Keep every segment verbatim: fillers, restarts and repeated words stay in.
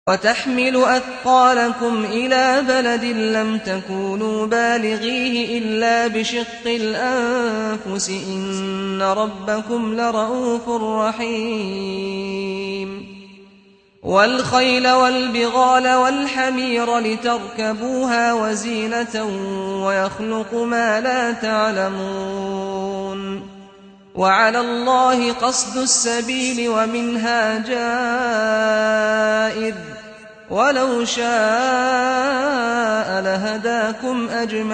وتحمل أثقالكم إلى بلد لم تكونوا بالغيه إلا بشق الأنفس إن ربكم لرءوف رحيم والخيل والبغال والحمير لتركبوها وزينة ويخلق ما لا تعلمون وعلى الله قصد السبيل ومنها جائر ولو شاء لهداكم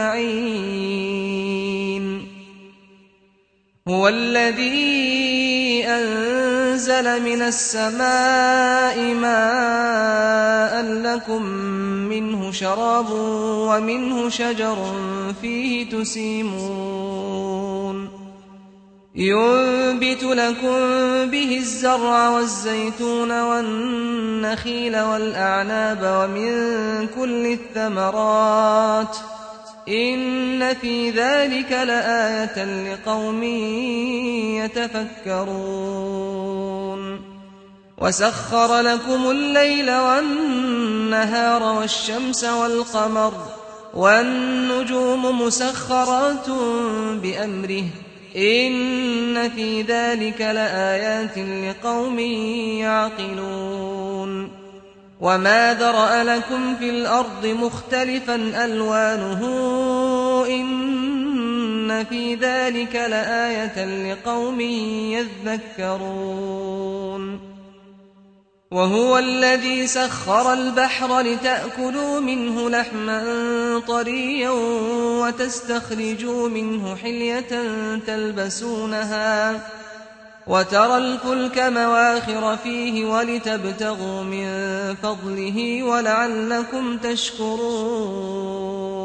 أجمعين هو الذي أنزل من السماء ماء لكم منه شراب ومنه شجر فيه تسيمون ينبت لكم به الزرع والزيتون والنخيل والأعناب ومن كل الثمرات إن في ذلك لآية لقوم يتفكرون وسخر لكم الليل والنهار والشمس والقمر والنجوم مسخرات بأمره إن في ذلك لآيات لقوم يعقلون وما ذرأ لكم في الأرض مختلفا ألوانه إن في ذلك لآية لقوم يذكرون وهو الذي سخر البحر لتأكلوا منه لحما طريا وتستخرجوا منه حلية تلبسونها وترى الفلك مواخر فيه ولتبتغوا من فضله ولعلكم تشكرون